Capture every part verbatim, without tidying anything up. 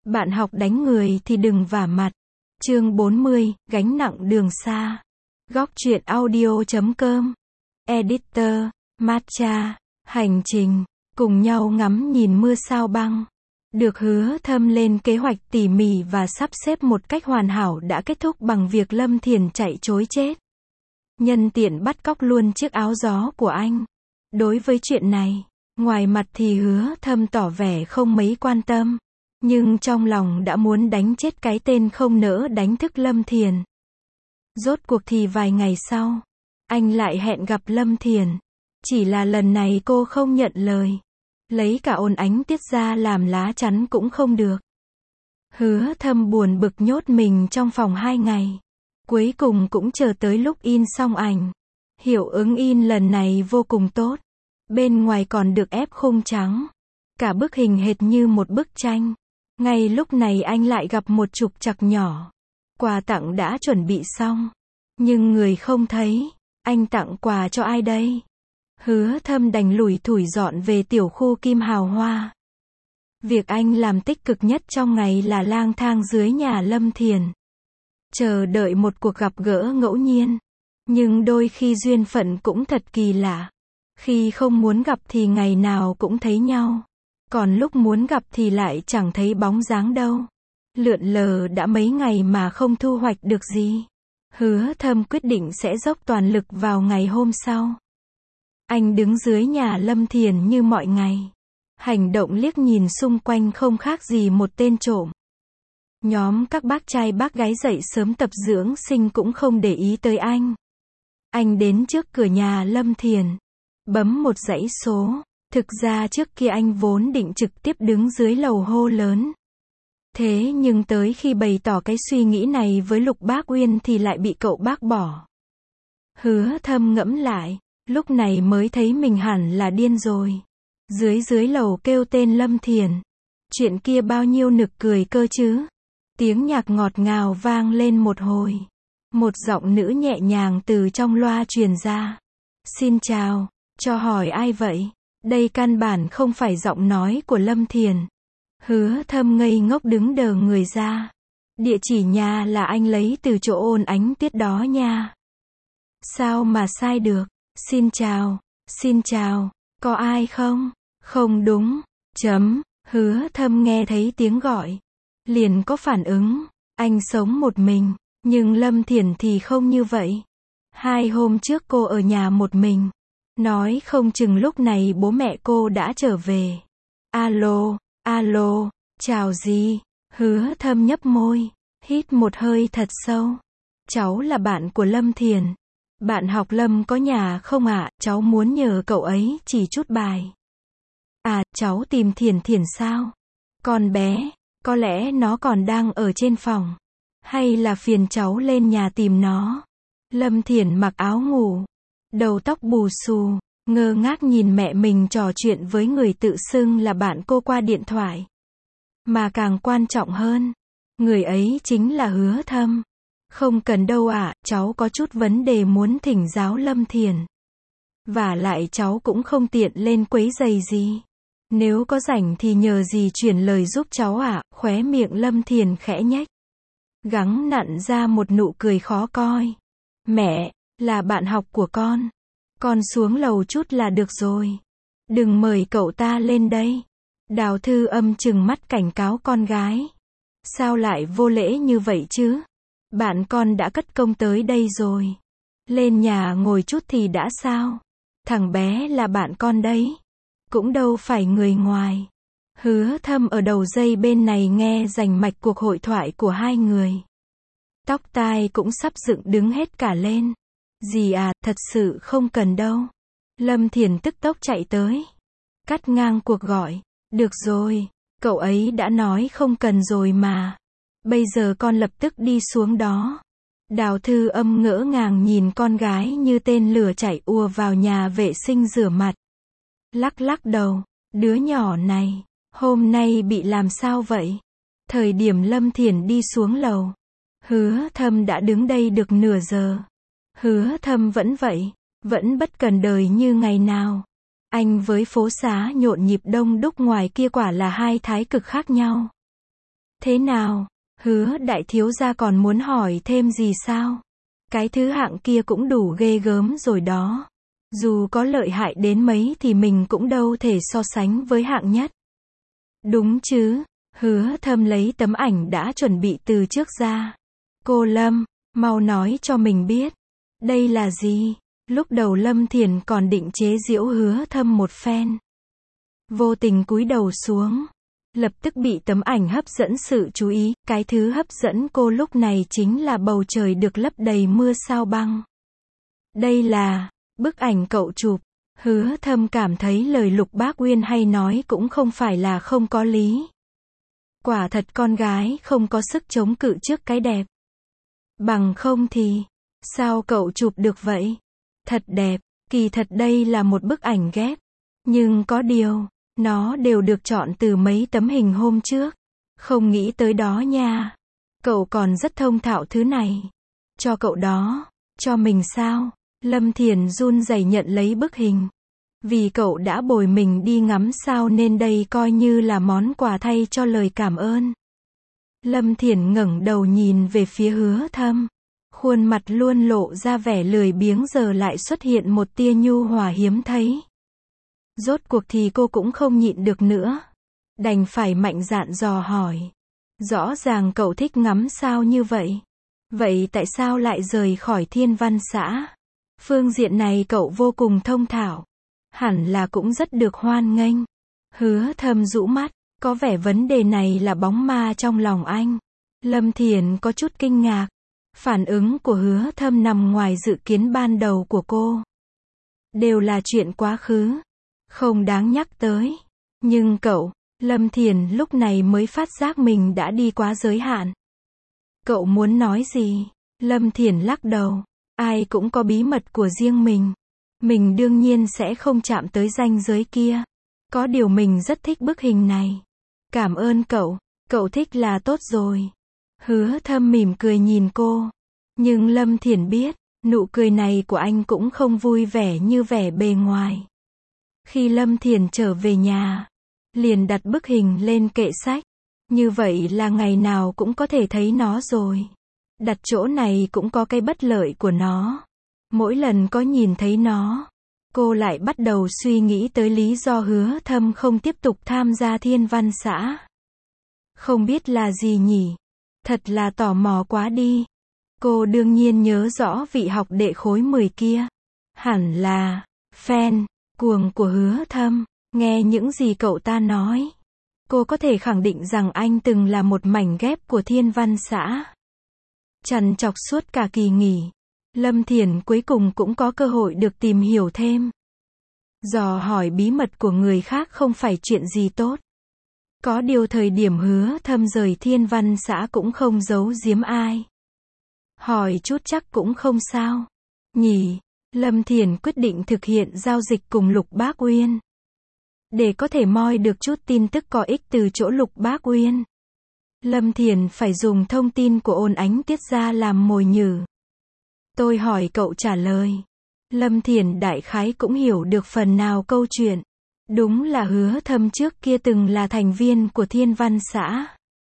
Bạn học đánh người thì đừng vả mặt. Chương bốn mươi, gánh nặng đường xa. Góc truyện audio chấm com. Editor, Matcha. Hành trình, cùng nhau ngắm nhìn mưa sao băng. Được Hứa Thâm lên kế hoạch tỉ mỉ và sắp xếp một cách hoàn hảo đã kết thúc bằng việc Lâm Thiền chạy trối chết. Nhân tiện bắt cóc luôn chiếc áo gió của anh. Đối với chuyện này, ngoài mặt thì Hứa Thâm tỏ vẻ không mấy quan tâm. Nhưng trong lòng đã muốn đánh chết cái tên không nỡ đánh thức Lâm Thiền. Rốt cuộc thì vài ngày sau, anh lại hẹn gặp Lâm Thiền. Chỉ là lần này cô không nhận lời. Lấy cả ôn ánh tiết ra làm lá chắn cũng không được. Hứa Thâm buồn bực nhốt mình trong phòng hai ngày. Cuối cùng cũng chờ tới lúc in xong ảnh. Hiệu ứng in lần này vô cùng tốt. Bên ngoài còn được ép khung trắng. Cả bức hình hệt như một bức tranh. Ngay lúc này anh lại gặp một trục trặc nhỏ. Quà tặng đã chuẩn bị xong. Nhưng người không thấy. Anh tặng quà cho ai đây? Hứa Thâm đành lủi thủi dọn về tiểu khu Kim Hào Hoa. Việc anh làm tích cực nhất trong ngày là lang thang dưới nhà Lâm Thiền. Chờ đợi một cuộc gặp gỡ ngẫu nhiên. Nhưng đôi khi duyên phận cũng thật kỳ lạ. Khi không muốn gặp thì ngày nào cũng thấy nhau. Còn lúc muốn gặp thì lại chẳng thấy bóng dáng đâu. Lượn lờ đã mấy ngày mà không thu hoạch được gì. Hứa Thâm quyết định sẽ dốc toàn lực vào ngày hôm sau. Anh đứng dưới nhà Lâm Thiền như mọi ngày. Hành động liếc nhìn xung quanh không khác gì một tên trộm. Nhóm các bác trai bác gái dậy sớm tập dưỡng sinh cũng không để ý tới anh. Anh đến trước cửa nhà Lâm Thiền. Bấm một dãy số. Thực ra trước kia anh vốn định trực tiếp đứng dưới lầu hô lớn. Thế nhưng tới khi bày tỏ cái suy nghĩ này với Lục Bác Uyên thì lại bị cậu bác bỏ. Hứa Thâm ngẫm lại. Lúc này mới thấy mình hẳn là điên rồi. Dưới dưới lầu kêu tên Lâm Thiền. Chuyện kia bao nhiêu nực cười cơ chứ. Tiếng nhạc ngọt ngào vang lên một hồi. Một giọng nữ nhẹ nhàng từ trong loa truyền ra. Xin chào, cho hỏi ai vậy? Đây căn bản không phải giọng nói của Lâm Thiền. Hứa Thâm ngây ngốc đứng đờ người ra. Địa chỉ nhà là anh lấy từ chỗ ôn ánh tiết đó nha. Sao mà sai được? Xin chào, xin chào, có ai không? Không đúng, chấm, Hứa Thâm nghe thấy tiếng gọi. Liền có phản ứng, anh sống một mình, nhưng Lâm Thiền thì không như vậy. Hai hôm trước cô ở nhà một mình. Nói không chừng lúc này bố mẹ cô đã trở về. Alo, alo, chào gì? Hứa Thâm nhấp môi, hít một hơi thật sâu. Cháu là bạn của Lâm Thiền. Bạn học Lâm có nhà không ạ? À? Cháu muốn nhờ cậu ấy chỉ chút bài. À, cháu tìm Thiền Thiền sao? Con bé, có lẽ nó còn đang ở trên phòng. Hay là phiền cháu lên nhà tìm nó? Lâm Thiền mặc áo ngủ. Đầu tóc bù xù, ngơ ngác nhìn mẹ mình trò chuyện với người tự xưng là bạn cô qua điện thoại. Mà càng quan trọng hơn, người ấy chính là Hứa Thâm. Không cần đâu ạ, à, cháu có chút vấn đề muốn thỉnh giáo Lâm Thiền. Và lại cháu cũng không tiện lên quấy giày gì. Nếu có rảnh thì nhờ gì chuyển lời giúp cháu ạ, à, khóe miệng Lâm Thiền khẽ nhếch. Gắng nặn ra một nụ cười khó coi. Mẹ, là bạn học của con. Con xuống lầu chút là được rồi. Đừng mời cậu ta lên đây. Đào Thư Âm trừng mắt cảnh cáo con gái. Sao lại vô lễ như vậy chứ? Bạn con đã cất công tới đây rồi. Lên nhà ngồi chút thì đã sao? Thằng bé là bạn con đấy. Cũng đâu phải người ngoài. Hứa Thâm ở đầu dây bên này nghe rành mạch cuộc hội thoại của hai người. Tóc tai cũng sắp dựng đứng hết cả lên. Dì à, thật sự không cần đâu. Lâm Thiền tức tốc chạy tới. Cắt ngang cuộc gọi. Được rồi, cậu ấy đã nói không cần rồi mà. Bây giờ con lập tức đi xuống đó. Đào Thư Âm ngỡ ngàng nhìn con gái như tên lửa chạy ùa vào nhà vệ sinh rửa mặt. Lắc lắc đầu, đứa nhỏ này, hôm nay bị làm sao vậy? Thời điểm Lâm Thiền đi xuống lầu, Hứa Thâm đã đứng đây được nửa giờ. Hứa Thâm vẫn vậy, vẫn bất cần đời như ngày nào. Anh với phố xá nhộn nhịp đông đúc ngoài kia quả là hai thái cực khác nhau. Thế nào? Hứa đại thiếu gia còn muốn hỏi thêm gì sao? Cái thứ hạng kia cũng đủ ghê gớm rồi đó. Dù có lợi hại đến mấy thì mình cũng đâu thể so sánh với hạng nhất. Đúng chứ? Hứa Thâm lấy tấm ảnh đã chuẩn bị từ trước ra. Cô Lâm, mau nói cho mình biết. Đây là gì? Lúc đầu Lâm Thiền còn định chế giễu Hứa Thâm một phen. Vô tình cúi đầu xuống. Lập tức bị tấm ảnh hấp dẫn sự chú ý. Cái thứ hấp dẫn cô lúc này chính là bầu trời được lấp đầy mưa sao băng. Đây là bức ảnh cậu chụp. Hứa Thâm cảm thấy lời Lục Bác Uyên hay nói cũng không phải là không có lý. Quả thật con gái không có sức chống cự trước cái đẹp. Bằng không thì, sao cậu chụp được vậy? Thật đẹp, kỳ thật đây là một bức ảnh ghép. Nhưng có điều, nó đều được chọn từ mấy tấm hình hôm trước. Không nghĩ tới đó nha. Cậu còn rất thông thạo thứ này. Cho cậu đó, cho mình sao? Lâm Thiền run rẩy nhận lấy bức hình. Vì cậu đã bồi mình đi ngắm sao nên đây coi như là món quà thay cho lời cảm ơn. Lâm Thiền ngẩng đầu nhìn về phía Hứa Thâm. Khuôn mặt luôn lộ ra vẻ lười biếng giờ lại xuất hiện một tia nhu hòa hiếm thấy. Rốt cuộc thì cô cũng không nhịn được nữa. Đành phải mạnh dạn dò hỏi. Rõ ràng cậu thích ngắm sao như vậy. Vậy tại sao lại rời khỏi Thiên Văn xã? Phương diện này cậu vô cùng thông thạo. Hẳn là cũng rất được hoan nghênh. Hứa Thâm rũ mắt. Có vẻ vấn đề này là bóng ma trong lòng anh. Lâm Thiền có chút kinh ngạc. Phản ứng của Hứa Thâm nằm ngoài dự kiến ban đầu của cô. Đều là chuyện quá khứ. Không đáng nhắc tới. Nhưng cậu, Lâm Thiền lúc này mới phát giác mình đã đi quá giới hạn. Cậu muốn nói gì? Lâm Thiền lắc đầu. Ai cũng có bí mật của riêng mình. Mình đương nhiên sẽ không chạm tới ranh giới kia. Có điều mình rất thích bức hình này. Cảm ơn cậu, cậu thích là tốt rồi. Hứa Thâm mỉm cười nhìn cô. Nhưng Lâm Thiền biết, nụ cười này của anh cũng không vui vẻ như vẻ bề ngoài. Khi Lâm Thiền trở về nhà, liền đặt bức hình lên kệ sách. Như vậy là ngày nào cũng có thể thấy nó rồi. Đặt chỗ này cũng có cái bất lợi của nó. Mỗi lần có nhìn thấy nó, cô lại bắt đầu suy nghĩ tới lý do Hứa Thâm không tiếp tục tham gia Thiên Văn xã. Không biết là gì nhỉ? Thật là tò mò quá đi. Cô đương nhiên nhớ rõ vị học đệ khối mười kia. Hẳn là fan cuồng của Hứa Thâm. Nghe những gì cậu ta nói, cô có thể khẳng định rằng anh từng là một mảnh ghép của Thiên Văn xã. Trằn trọc suốt cả kỳ nghỉ, Lâm Thiền cuối cùng cũng có cơ hội được tìm hiểu thêm. Dò hỏi bí mật của người khác không phải chuyện gì tốt. Có điều thời điểm Hứa Thâm rời Thiên Văn xã cũng không giấu giếm ai. Hỏi chút chắc cũng không sao. Nhỉ, Lâm Thiền quyết định thực hiện giao dịch cùng Lục Bác Uyên. Để có thể moi được chút tin tức có ích từ chỗ Lục Bác Uyên, Lâm Thiền phải dùng thông tin của Ôn Ánh Tiết ra làm mồi nhử. Tôi hỏi cậu trả lời. Lâm Thiền đại khái cũng hiểu được phần nào câu chuyện. Đúng là Hứa Thâm trước kia từng là thành viên của Thiên Văn xã.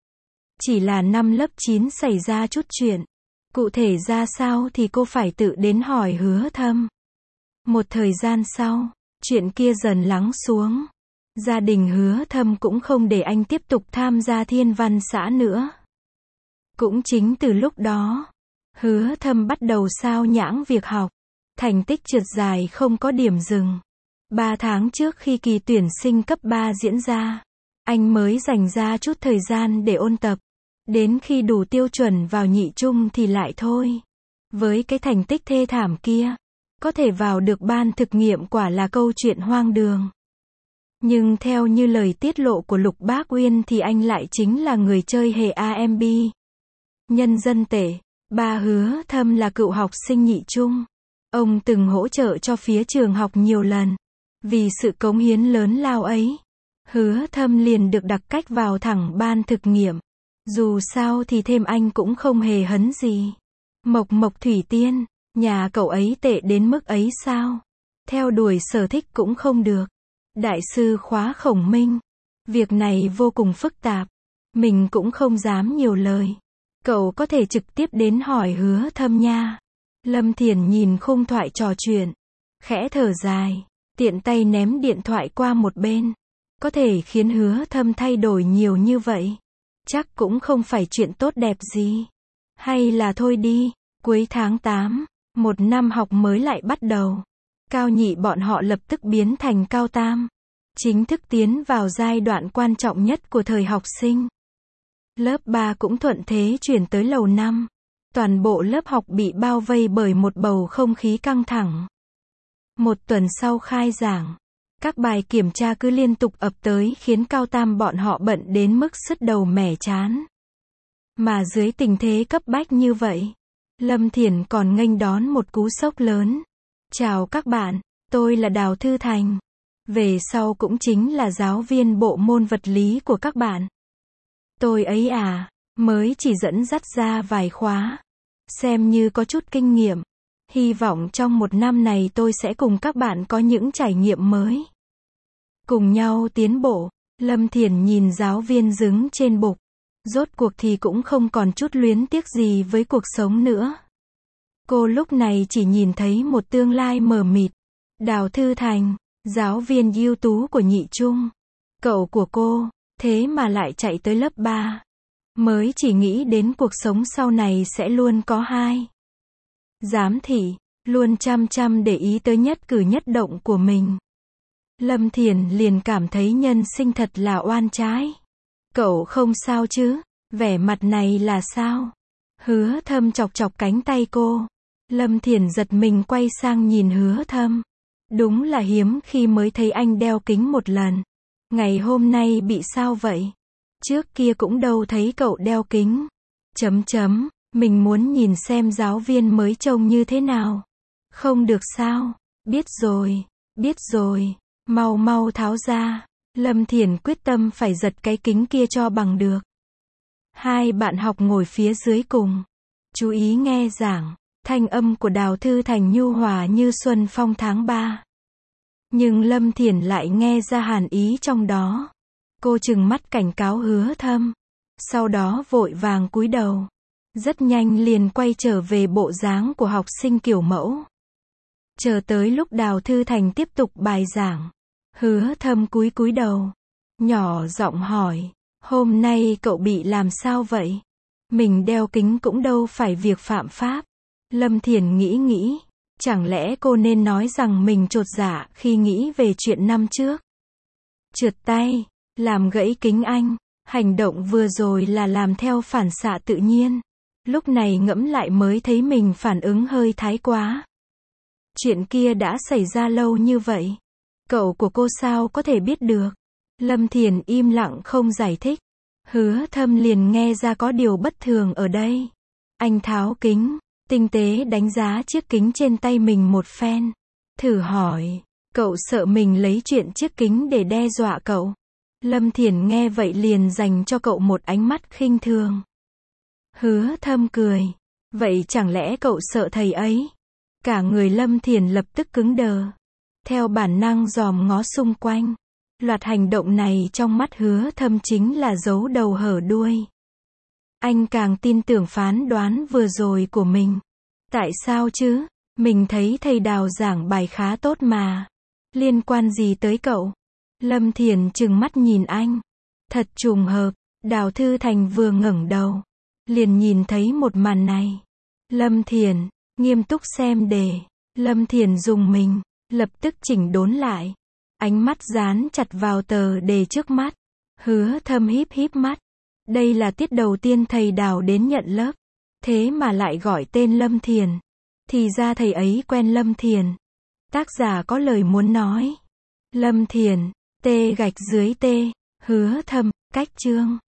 Chỉ là năm lớp chín xảy ra chút chuyện. Cụ thể ra sao thì cô phải tự đến hỏi Hứa Thâm. Một thời gian sau, chuyện kia dần lắng xuống. Gia đình Hứa Thâm cũng không để anh tiếp tục tham gia Thiên Văn xã nữa. Cũng chính từ lúc đó, Hứa Thâm bắt đầu sao nhãng việc học. Thành tích trượt dài không có điểm dừng. Ba tháng trước khi kỳ tuyển sinh cấp ba diễn ra, anh mới dành ra chút thời gian để ôn tập. Đến khi đủ tiêu chuẩn vào nhị trung thì lại thôi. Với cái thành tích thê thảm kia, có thể vào được ban thực nghiệm quả là câu chuyện hoang đường. Nhưng theo như lời tiết lộ của Lục Bác Uyên thì anh lại chính là người chơi hề a em bê. Nhân dân tệ, ba Hứa Thâm là cựu học sinh nhị trung. Ông từng hỗ trợ cho phía trường học nhiều lần. Vì sự cống hiến lớn lao ấy, Hứa Thâm liền được đặc cách vào thẳng ban thực nghiệm. Dù sao thì thêm anh cũng không hề hấn gì. Mộc Mộc Thủy Tiên, nhà cậu ấy tệ đến mức ấy sao? Theo đuổi sở thích cũng không được. Đại sư khóa Khổng Minh. Việc này vô cùng phức tạp. Mình cũng không dám nhiều lời. Cậu có thể trực tiếp đến hỏi Hứa Thâm nha. Lâm Thiển nhìn khung thoại trò chuyện, khẽ thở dài, tiện tay ném điện thoại qua một bên. Có thể khiến Hứa Thâm thay đổi nhiều như vậy, chắc cũng không phải chuyện tốt đẹp gì. Hay là thôi đi. Cuối tháng tám, một năm học mới lại bắt đầu. Cao nhị bọn họ lập tức biến thành cao tam, chính thức tiến vào giai đoạn quan trọng nhất của thời học sinh. Lớp ba cũng thuận thế chuyển tới lầu năm. Toàn bộ lớp học bị bao vây bởi một bầu không khí căng thẳng. Một tuần sau khai giảng, các bài kiểm tra cứ liên tục ập tới khiến cao tam bọn họ bận đến mức sứt đầu mẻ trán. Mà dưới tình thế cấp bách như vậy, Lâm Thiển còn nghênh đón một cú sốc lớn. Chào các bạn, tôi là Đào Thư Thành. Về sau cũng chính là giáo viên bộ môn vật lý của các bạn. Tôi ấy à, mới chỉ dẫn dắt ra vài khóa, xem như có chút kinh nghiệm. Hy vọng trong một năm này tôi sẽ cùng các bạn có những trải nghiệm mới. Cùng nhau tiến bộ. Lâm Thiển nhìn giáo viên đứng trên bục. Rốt cuộc thì cũng không còn chút luyến tiếc gì với cuộc sống nữa. Cô lúc này chỉ nhìn thấy một tương lai mờ mịt. Đào Thư Thành, giáo viên ưu tú của nhị trung. Cậu của cô, thế mà lại chạy tới lớp ba. Mới chỉ nghĩ đến cuộc sống sau này sẽ luôn có hai. Giám thị, luôn chăm chăm để ý tới nhất cử nhất động của mình. Lâm Thiển liền cảm thấy nhân sinh thật là oan trái. Cậu không sao chứ? Vẻ mặt này là sao? Hứa Thâm chọc chọc cánh tay cô. Lâm Thiển giật mình quay sang nhìn Hứa Thâm. Đúng là hiếm khi mới thấy anh đeo kính một lần. Ngày hôm nay bị sao vậy? Trước kia cũng đâu thấy cậu đeo kính. Chấm chấm, mình muốn nhìn xem giáo viên mới trông như thế nào. Không được sao? Biết rồi, biết rồi, mau mau tháo ra. Lâm Thiển quyết tâm phải giật cái kính kia cho bằng được. Hai bạn học ngồi phía dưới cùng, chú ý nghe giảng. Thanh âm của Đào Thư Thành nhu hòa như xuân phong tháng ba. Nhưng Lâm Thiển lại nghe ra hàn ý trong đó. Cô trừng mắt cảnh cáo Hứa Thâm. Sau đó vội vàng cúi đầu. Rất nhanh liền quay trở về bộ dáng của học sinh kiểu mẫu. Chờ tới lúc Đào Thư Thành tiếp tục bài giảng. Hứa Thâm cúi cúi đầu. Nhỏ giọng hỏi. Hôm nay cậu bị làm sao vậy? Mình đeo kính cũng đâu phải việc phạm pháp. Lâm Thiển nghĩ nghĩ. Chẳng lẽ cô nên nói rằng mình chột dạ khi nghĩ về chuyện năm trước? Trượt tay, làm gãy kính anh. Hành động vừa rồi là làm theo phản xạ tự nhiên. Lúc này ngẫm lại mới thấy mình phản ứng hơi thái quá. Chuyện kia đã xảy ra lâu như vậy. Cậu của cô sao có thể biết được? Lâm Thiển im lặng không giải thích. Hứa Thâm liền nghe ra có điều bất thường ở đây. Anh tháo kính, tinh tế đánh giá chiếc kính trên tay mình một phen. Thử hỏi, cậu sợ mình lấy chuyện chiếc kính để đe dọa cậu? Lâm Thiển nghe vậy liền dành cho cậu một ánh mắt khinh thường. Hứa Thâm cười. Vậy chẳng lẽ cậu sợ thầy ấy? Cả người Lâm Thiển lập tức cứng đờ. Theo bản năng dòm ngó xung quanh. Loạt hành động này trong mắt Hứa Thâm chính là giấu đầu hở đuôi. Anh càng tin tưởng phán đoán vừa rồi của mình. Tại sao chứ? Mình thấy thầy Đào giảng bài khá tốt mà. Liên quan gì tới cậu? Lâm Thiển trừng mắt nhìn anh. Thật trùng hợp, Đào Thư Thành vừa ngẩng đầu, liền nhìn thấy một màn này. Lâm Thiển, nghiêm túc xem đề. Lâm Thiển dùng mình, lập tức chỉnh đốn lại. Ánh mắt dán chặt vào tờ đề trước mắt. Hứa Thâm híp híp mắt. Đây là tiết đầu tiên thầy Đào đến nhận lớp. Thế mà lại gọi tên Lâm Thiển. Thì ra thầy ấy quen Lâm Thiển. Tác giả có lời muốn nói. Lâm Thiển, T gạch dưới T, Hứa Thâm, cách chương.